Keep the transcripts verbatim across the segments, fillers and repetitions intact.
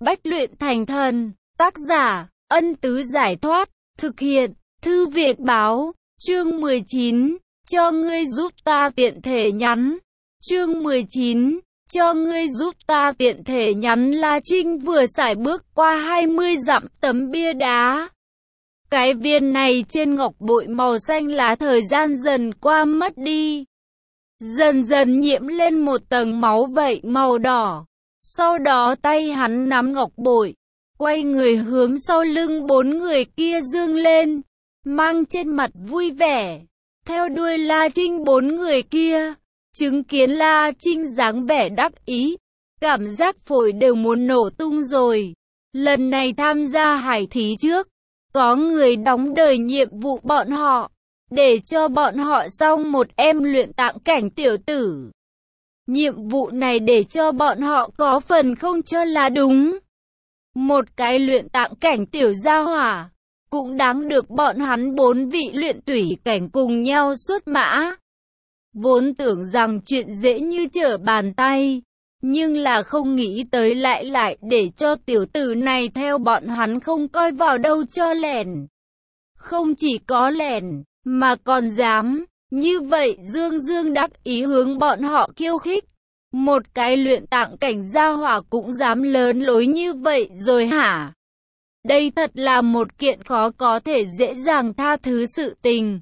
Bách luyện thành thần. Tác giả, Ân Tứ Giải Thoát. Thực hiện, Thư Viện Báo. Chương mười chín. Cho ngươi giúp ta tiện thể nhắn. Chương mười chín. Cho ngươi giúp ta tiện thể nhắn. La Trinh vừa sải bước qua hai mươi dặm tấm bia đá. Cái viên này trên ngọc bội màu xanh lá thời gian dần qua mất đi. Dần dần nhiễm lên một tầng máu vậy màu đỏ. Sau đó tay hắn nắm ngọc bội, quay người hướng sau lưng bốn người kia dương lên, mang trên mặt vui vẻ. Theo đuôi La Trinh bốn người kia, chứng kiến La Trinh dáng vẻ đắc ý, cảm giác phổi đều muốn nổ tung rồi. Lần này tham gia hải thí trước, có người đóng đời nhiệm vụ bọn họ, để cho bọn họ xong một em luyện tạng cảnh tiểu tử. Nhiệm vụ này để cho bọn họ có phần không cho là đúng. Một cái luyện tạng cảnh tiểu gia hỏa, cũng đáng được bọn hắn bốn vị luyện tủy cảnh cùng nhau xuất mã. Vốn tưởng rằng chuyện dễ như trở bàn tay, nhưng là không nghĩ tới lại lại để cho tiểu tử này theo bọn hắn không coi vào đâu cho lẻn. Không chỉ có lẻn, mà còn dám, như vậy dương dương đắc ý hướng bọn họ khiêu khích. Một cái luyện tạng cảnh gia hỏa cũng dám lớn lối như vậy rồi hả? Đây thật là một kiện khó có thể dễ dàng tha thứ sự tình.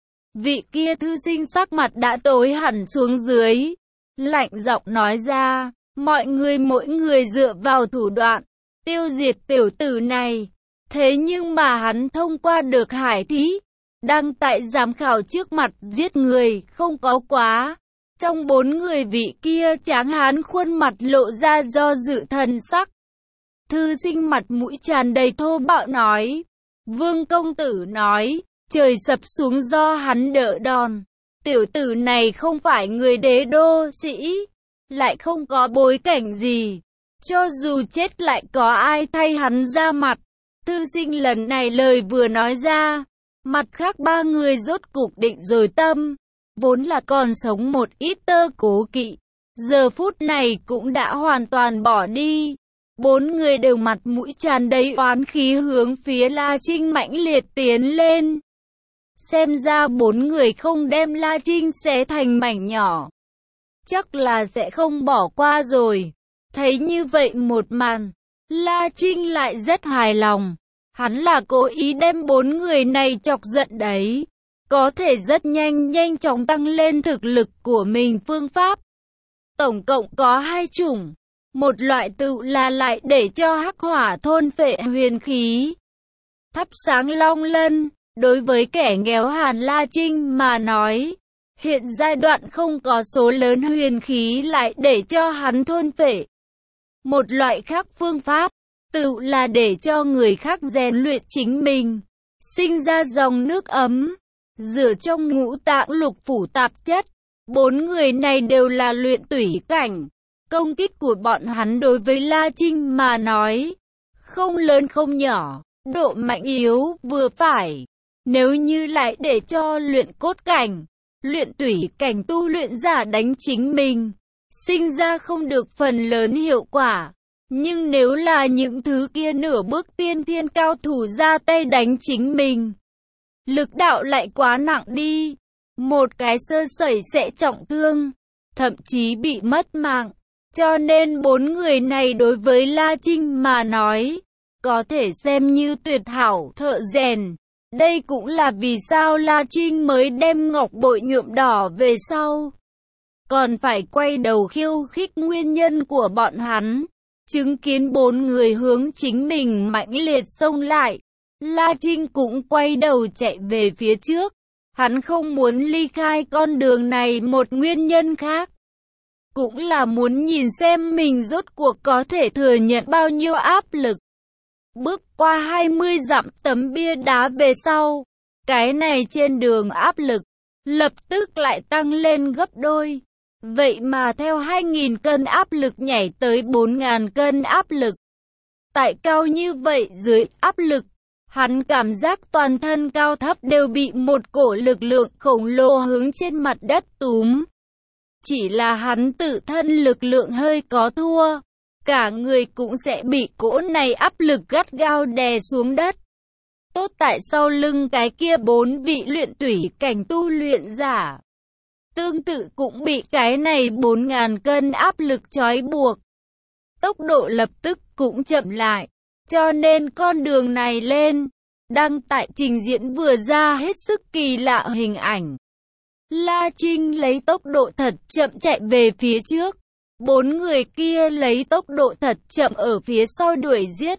Vị kia thư sinh sắc mặt đã tối hẳn xuống dưới, lạnh giọng nói ra, mọi người mỗi người dựa vào thủ đoạn, tiêu diệt tiểu tử này. Thế nhưng mà hắn thông qua được hải thí, đang tại giám khảo trước mặt giết người không có quá. Trong bốn người vị kia tráng hán khuôn mặt lộ ra do dự thần sắc. Thư sinh mặt mũi tràn đầy thô bạo nói, Vương công tử nói, trời sập xuống do hắn đỡ đòn. Tiểu tử này không phải người đế đô sĩ, lại không có bối cảnh gì. Cho dù chết lại có ai thay hắn ra mặt. Thư sinh lần này lời vừa nói ra, mặt khác ba người rốt cục định rồi tâm. Vốn là còn sống một ít tơ cố kỵ, giờ phút này cũng đã hoàn toàn bỏ đi. Bốn người đều mặt mũi tràn đầy oán khí hướng phía La Trinh mãnh liệt tiến lên. Xem ra bốn người không đem La Trinh xé thành mảnh nhỏ, chắc là sẽ không bỏ qua rồi. Thấy như vậy một màn, La Trinh lại rất hài lòng. Hắn là cố ý đem bốn người này chọc giận đấy. Có thể rất nhanh nhanh chóng tăng lên thực lực của mình phương pháp. Tổng cộng có hai chủng. Một loại tự là lại để cho hắc hỏa thôn phệ huyền khí. Thắp sáng long lân, đối với kẻ nghèo hàn La Trinh mà nói, hiện giai đoạn không có số lớn huyền khí lại để cho hắn thôn phệ. Một loại khác phương pháp, tự là để cho người khác rèn luyện chính mình, sinh ra dòng nước ấm. Dựa trong ngũ tạng lục phủ tạp chất, bốn người này đều là luyện tủy cảnh. Công kích của bọn hắn đối với La Trinh mà nói, không lớn không nhỏ, độ mạnh yếu vừa phải. Nếu như lại để cho luyện cốt cảnh, luyện tủy cảnh tu luyện giả đánh chính mình, sinh ra không được phần lớn hiệu quả. Nhưng nếu là những thứ kia nửa bước tiên thiên cao thủ ra tay đánh chính mình, lực đạo lại quá nặng đi, một cái sơ sẩy sẽ trọng thương, thậm chí bị mất mạng. Cho nên bốn người này đối với La Trinh mà nói, có thể xem như tuyệt hảo thợ rèn. Đây cũng là vì sao La Trinh mới đem ngọc bội nhuộm đỏ về sau. Còn phải quay đầu khiêu khích nguyên nhân của bọn hắn. Chứng kiến bốn người hướng chính mình mãnh liệt xông lại, La Trinh cũng quay đầu chạy về phía trước. Hắn không muốn ly khai con đường này, một nguyên nhân khác cũng là muốn nhìn xem mình rốt cuộc có thể thừa nhận bao nhiêu áp lực. Bước qua hai mươi dặm tấm bia đá về sau, cái này trên đường áp lực lập tức lại tăng lên gấp đôi. Vậy mà theo hai nghìn cân áp lực nhảy tới bốn nghìn cân áp lực. Tại cao như vậy dưới áp lực, hắn cảm giác toàn thân cao thấp đều bị một cổ lực lượng khổng lồ hướng trên mặt đất túm. Chỉ là hắn tự thân lực lượng hơi có thua, cả người cũng sẽ bị cỗ này áp lực gắt gao đè xuống đất. Tốt tại sau lưng cái kia bốn vị luyện tủy cảnh tu luyện giả, tương tự cũng bị cái này bốn ngàn cân áp lực trói buộc. Tốc độ lập tức cũng chậm lại, cho nên con đường này lên, đăng tại trình diễn vừa ra hết sức kỳ lạ hình ảnh. La Trinh lấy tốc độ thật chậm chạy về phía trước, bốn người kia lấy tốc độ thật chậm ở phía sau đuổi giết.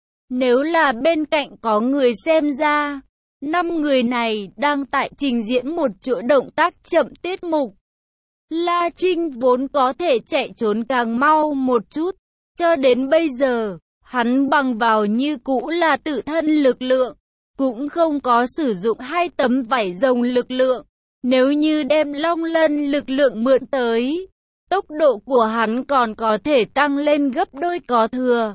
Nếu là bên cạnh có người xem ra, năm người này đang tại trình diễn một chỗ động tác chậm tiết mục. La Trinh vốn có thể chạy trốn càng mau một chút, cho đến bây giờ, hắn bằng vào như cũ là tự thân lực lượng, cũng không có sử dụng hai tấm vảy rồng lực lượng. Nếu như đem long lân lực lượng mượn tới, tốc độ của hắn còn có thể tăng lên gấp đôi có thừa.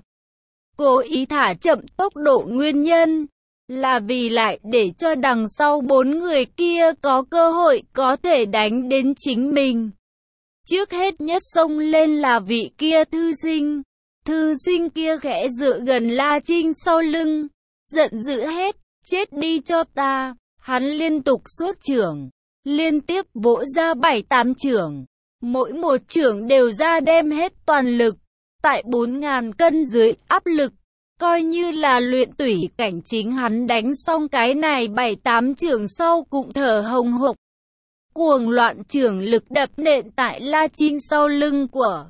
Cố ý thả chậm tốc độ nguyên nhân là vì lại để cho đằng sau bốn người kia có cơ hội có thể đánh đến chính mình. Trước hết nhất xông lên là vị kia thư sinh. Thư sinh kia khẽ dựa gần La Trinh sau lưng, giận dữ hét, chết đi cho ta. Hắn liên tục xuất chưởng, liên tiếp vỗ ra bảy tám chưởng, mỗi một chưởng đều ra đem hết toàn lực. Tại bốn ngàn cân dưới áp lực, coi như là luyện tủy cảnh chính hắn đánh xong cái này bảy tám chưởng sau cũng thở hồng hộc. Cuồng loạn chưởng lực đập nện tại La Trinh sau lưng của,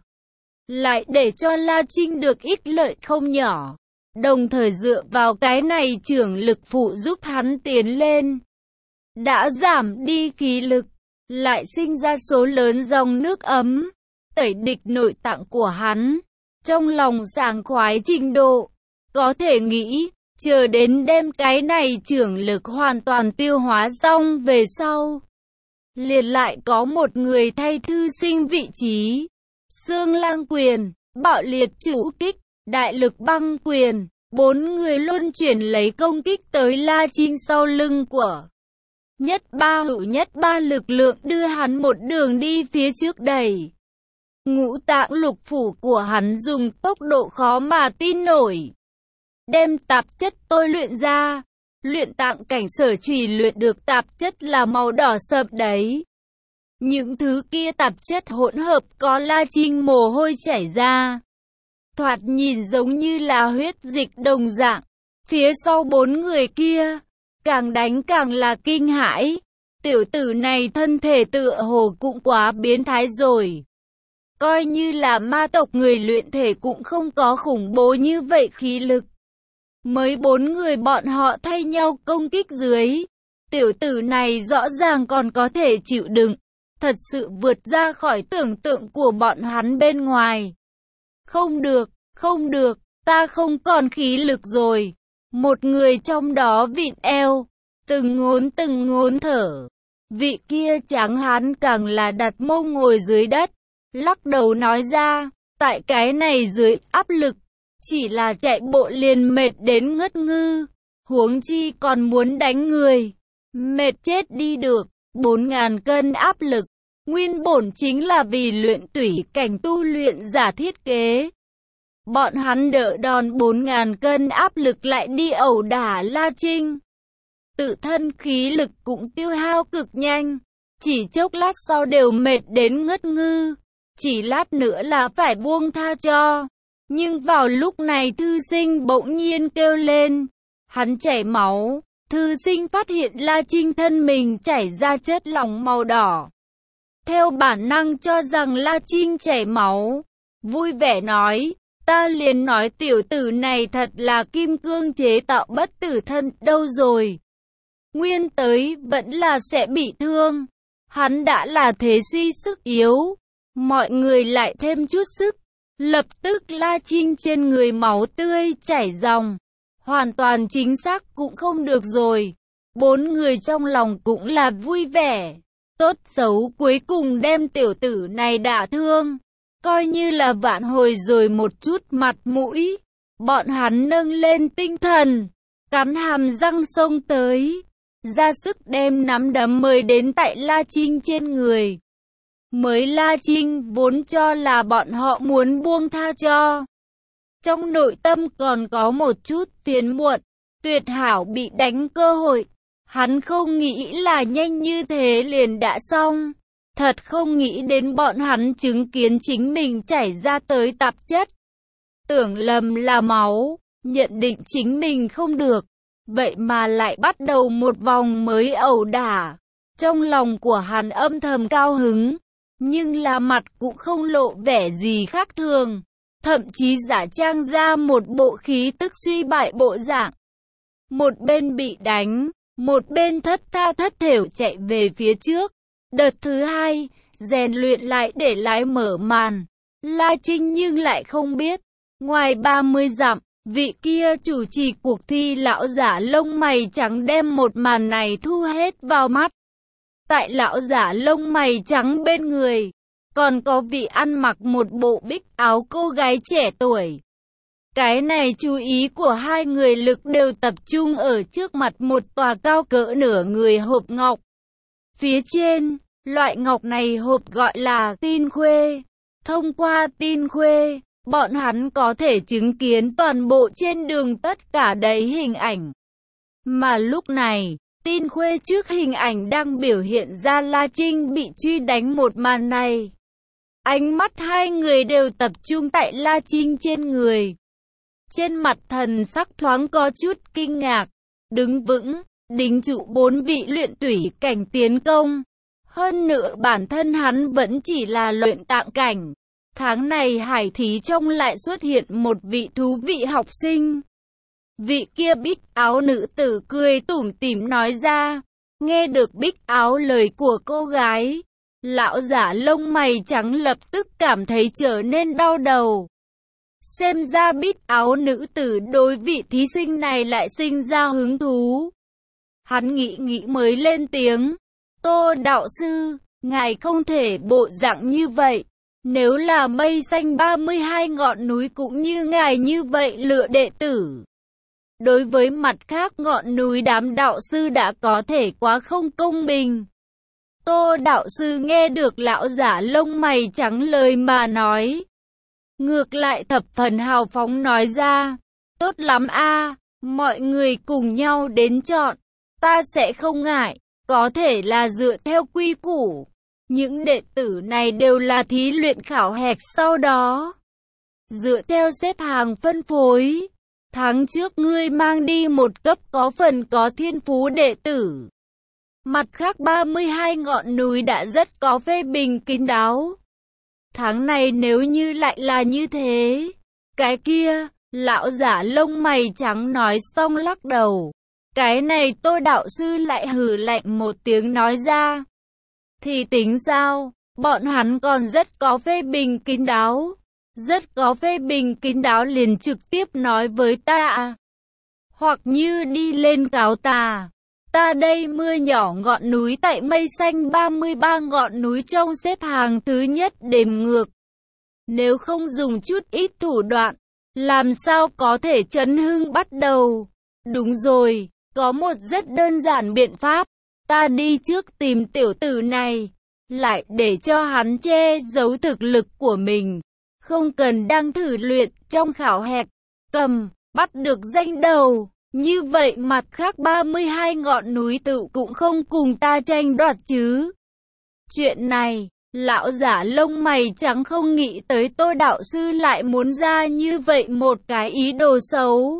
lại để cho La Trinh được ích lợi không nhỏ, đồng thời dựa vào cái này chưởng lực phụ giúp hắn tiến lên. Đã giảm đi khí lực, lại sinh ra số lớn dòng nước ấm, tẩy địch nội tạng của hắn, trong lòng sảng khoái trình độ. Có thể nghĩ, chờ đến đem cái này chưởng lực hoàn toàn tiêu hóa xong về sau, liền lại có một người thay thư sinh vị trí. Xương lang quyền, bạo liệt chủ kích, đại lực băng quyền, bốn người luân chuyển lấy công kích tới La Trinh sau lưng của. Nhất ba hữu nhất ba lực lượng đưa hắn một đường đi phía trước đẩy. Ngũ tạng lục phủ của hắn dùng tốc độ khó mà tin nổi, đem tạp chất tôi luyện ra. Luyện tạng cảnh sở chùy luyện được tạp chất là màu đỏ sậm đấy. Những thứ kia tạp chất hỗn hợp có La Trinh mồ hôi chảy ra, thoạt nhìn giống như là huyết dịch đồng dạng. Phía sau bốn người kia, càng đánh càng là kinh hãi. Tiểu tử này thân thể tựa hồ cũng quá biến thái rồi. Coi như là ma tộc người luyện thể cũng không có khủng bố như vậy khí lực. Mới bốn người bọn họ thay nhau công kích dưới, tiểu tử này rõ ràng còn có thể chịu đựng, thật sự vượt ra khỏi tưởng tượng của bọn hắn bên ngoài. Không được, không được, ta không còn khí lực rồi. Một người trong đó vịn eo, từng ngốn từng ngốn thở. Vị kia trắng hắn càng là đặt mông ngồi dưới đất, lắc đầu nói ra, tại cái này dưới áp lực, chỉ là chạy bộ liền mệt đến ngất ngư, huống chi còn muốn đánh người, mệt chết đi được. Bốn ngàn cân áp lực, nguyên bổn chính là vì luyện tủy cảnh tu luyện giả thiết kế. Bọn hắn đỡ đòn bốn ngàn cân áp lực lại đi ẩu đả La Trinh. Tự thân khí lực cũng tiêu hao cực nhanh, chỉ chốc lát sau đều mệt đến ngất ngư, chỉ lát nữa là phải buông tha cho. Nhưng vào lúc này thư sinh bỗng nhiên kêu lên, hắn chảy máu. Thư sinh phát hiện La Trinh thân mình chảy ra chất lỏng màu đỏ. Theo bản năng cho rằng La Trinh chảy máu, vui vẻ nói, ta liền nói tiểu tử này thật là kim cương chế tạo bất tử thân đâu rồi. Nguyên tới vẫn là sẽ bị thương. Hắn đã là thế suy sức yếu, mọi người lại thêm chút sức. Lập tức La Trinh trên người máu tươi chảy ròng. Hoàn toàn chính xác cũng không được rồi. Bốn người trong lòng cũng là vui vẻ. Tốt xấu cuối cùng đem tiểu tử này đả thương, coi như là vạn hồi rồi một chút mặt mũi. Bọn hắn nâng lên tinh thần, cắn hàm răng xông tới, ra sức đem nắm đấm mời đến tại La Trinh trên người. Mới La Trinh vốn cho là bọn họ muốn buông tha cho, Trong nội tâm còn có một chút phiền muộn, tuyệt hảo bị đánh cơ hội. Hắn không nghĩ là nhanh như thế liền đã xong. Thật không nghĩ đến bọn hắn chứng kiến chính mình chảy ra tới tạp chất. Tưởng lầm là máu, nhận định chính mình không được. Vậy mà lại bắt đầu một vòng mới ẩu đả. Trong lòng của hắn âm thầm cao hứng, nhưng là mặt cũng không lộ vẻ gì khác thường. Thậm chí giả trang ra một bộ khí tức suy bại bộ dạng. Một bên bị đánh, một bên thất tha thất thểu chạy về phía trước. Đợt thứ hai, rèn luyện lại để lái mở màn. La Trinh nhưng lại không biết, ngoài ba mươi dặm, vị kia chủ trì cuộc thi lão giả lông mày trắng đem một màn này thu hết vào mắt. Tại lão giả lông mày trắng bên người, còn có vị ăn mặc một bộ bích áo cô gái trẻ tuổi. Cái này chú ý của hai người lực đều tập trung ở trước mặt một tòa cao cỡ nửa người hộp ngọc. Phía trên, loại ngọc này hộp gọi là tin khuê. Thông qua tin khuê, bọn hắn có thể chứng kiến toàn bộ trên đường tất cả đầy hình ảnh. Mà lúc này, tin khuê trước hình ảnh đang biểu hiện ra La Trinh bị truy đánh một màn này. Ánh mắt hai người đều tập trung tại La Trinh trên người. Trên mặt thần sắc thoáng có chút kinh ngạc, đứng vững, đính trụ bốn vị luyện tủy cảnh tiến công. Hơn nữa bản thân hắn vẫn chỉ là luyện tạng cảnh. Tháng này hải thí trong lại xuất hiện một vị thú vị học sinh. Vị kia bích áo nữ tử cười tủm tỉm nói ra. Nghe được bích áo lời của cô gái, lão giả lông mày trắng lập tức cảm thấy trở nên đau đầu. Xem ra bích áo nữ tử đối vị thí sinh này lại sinh ra hứng thú. Hắn nghĩ nghĩ mới lên tiếng. Tô đạo sư, ngài không thể bộ dạng như vậy. Nếu là mây xanh ba mươi hai ngọn núi cũng như ngài như vậy lựa đệ tử. Đối với mặt khác ngọn núi đám đạo sư đã có thể quá không công bình. Tô đạo sư nghe được lão giả lông mày trắng lời mà nói. Ngược lại thập phần hào phóng nói ra. Tốt lắm a, mọi người cùng nhau đến chọn. Ta sẽ không ngại, có thể là dựa theo quy củ. Những đệ tử này đều là thí luyện khảo hạch sau đó. Dựa theo xếp hàng phân phối. Tháng trước ngươi mang đi một cấp có phần có thiên phú đệ tử. Mặt khác ba mươi hai ngọn núi đã rất có phê bình kín đáo. Tháng này nếu như lại là như thế. Cái kia, lão giả lông mày trắng nói xong lắc đầu. Cái này Tô đạo sư lại hừ lạnh một tiếng nói ra. Thì tính sao, bọn hắn còn rất có phê bình kín đáo. Rất có phê bình kín đáo liền trực tiếp nói với ta. Hoặc như đi lên cáo tà. Ta đây mưa nhỏ ngọn núi tại mây xanh ba mươi ba ngọn núi trong xếp hàng thứ nhất đếm ngược. Nếu không dùng chút ít thủ đoạn, làm sao có thể chấn hưng bắt đầu. Đúng rồi, có một rất đơn giản biện pháp. Ta đi trước tìm tiểu tử này, lại để cho hắn che giấu thực lực của mình. Không cần đang thử luyện trong khảo hạch, cầm, bắt được danh đầu. Như vậy mặt khác ba mươi hai ngọn núi tự cũng không cùng ta tranh đoạt chứ. Chuyện này, lão giả lông mày trắng không nghĩ tới Tô đạo sư lại muốn ra như vậy một cái ý đồ xấu.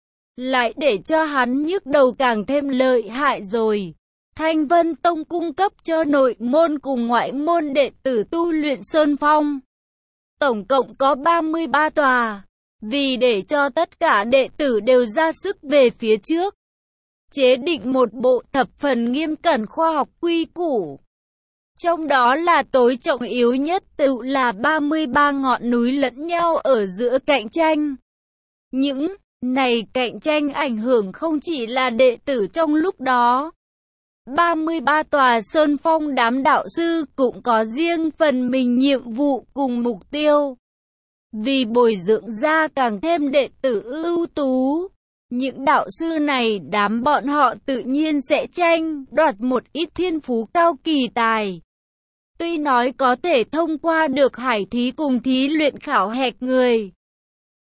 Lại để cho hắn nhức đầu càng thêm lợi hại rồi. Thanh Vân Tông cung cấp cho nội môn cùng ngoại môn đệ tử tu luyện Sơn Phong. Tổng cộng có ba mươi ba tòa. Vì để cho tất cả đệ tử đều ra sức về phía trước. Chế định một bộ thập phần nghiêm cẩn khoa học quy củ. Trong đó là tối trọng yếu nhất tự là ba mươi ba ngọn núi lẫn nhau ở giữa cạnh tranh. Những này cạnh tranh ảnh hưởng không chỉ là đệ tử trong lúc đó. ba mươi ba tòa sơn phong đám đạo sư cũng có riêng phần mình nhiệm vụ cùng mục tiêu. Vì bồi dưỡng ra càng thêm đệ tử ưu tú, những đạo sư này đám bọn họ tự nhiên sẽ tranh đoạt một ít thiên phú cao kỳ tài. Tuy nói có thể thông qua được hải thí cùng thí luyện khảo hạch người,